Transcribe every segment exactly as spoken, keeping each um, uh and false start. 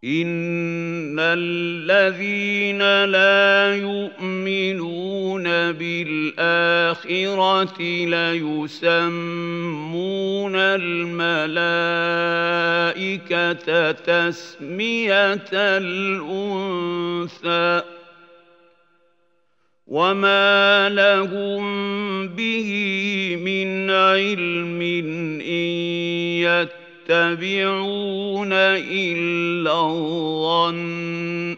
إن الذين لا يؤمنون بالآخرة ليسمون الملائكة تسمية الأنثى وما لهم به من علم إن يتبعون إلا الظن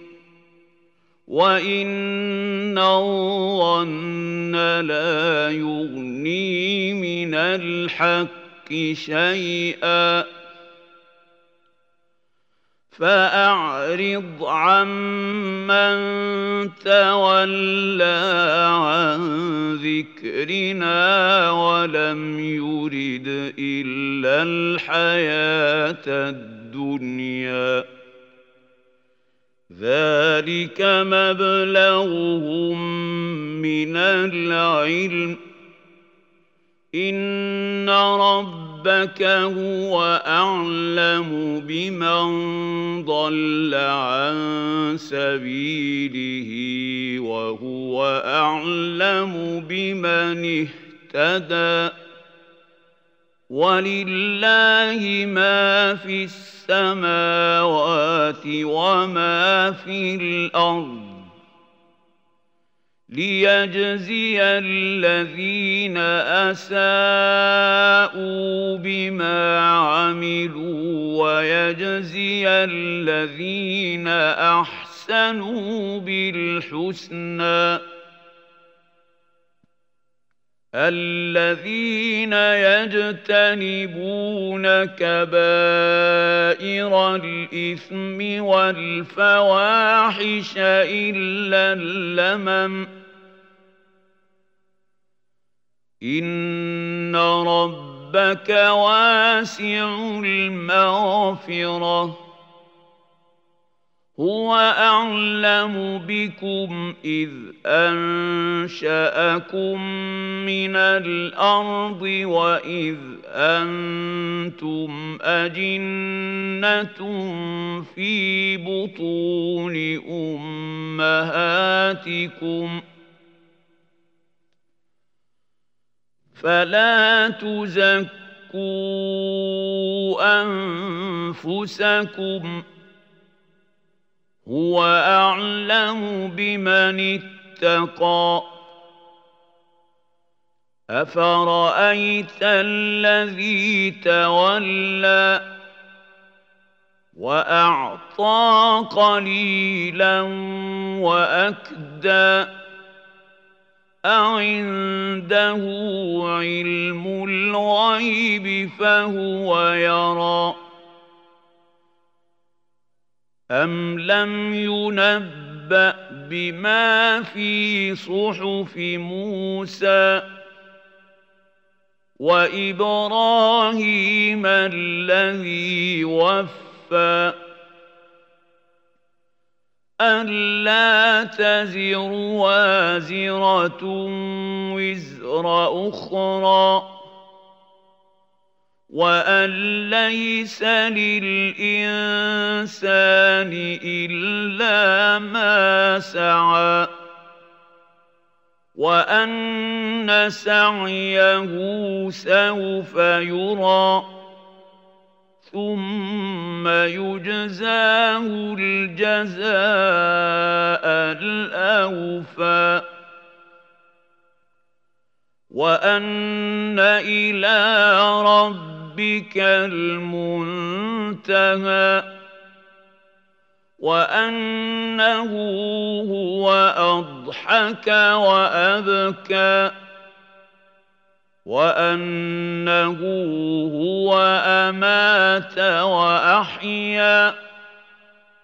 وإن الظن لا يغني من الحق شيئا فأعرض عمن تولى عن ذكرنا ولم يرد إلا الحياة الدنيا ذلك مبلغهم من العلم إن ربك هو أعلم بمن ضل عن سبيله وهو أعلم بمن اهتدى ولله ما في السماوات وما في الأرض ليجزي الذين أساءوا بما عملوا ويجزي الذين أحسنوا بالحسنى الذين يجتنبون كبائر الإثم والفواحش إلا اللمم إن ربك واسع المغفرة هو أعلم بكم إذ أنشأكم من الأرض وإذ أنتم أجنة في بطون أمهاتكم فلا تزكوا أنفسكم هو أعلم بمن اتقى أفرأيت الذي تولى وأعطى قليلا وأكدى أعنده علم الغيب فهو يرى أم لم ينبأ بما في صحف موسى وإبراهيم الذي وفى ألا تزر وازرة وزر أخرى وأن ليس للإنسان إلا ما سعى وأن سعيه سوف يرى ثم يجزاه الجزاء الأوفى وأن إلى ربك المنتهى وأنه هو أضحك وأبكى وأنه هو أمات وأحيا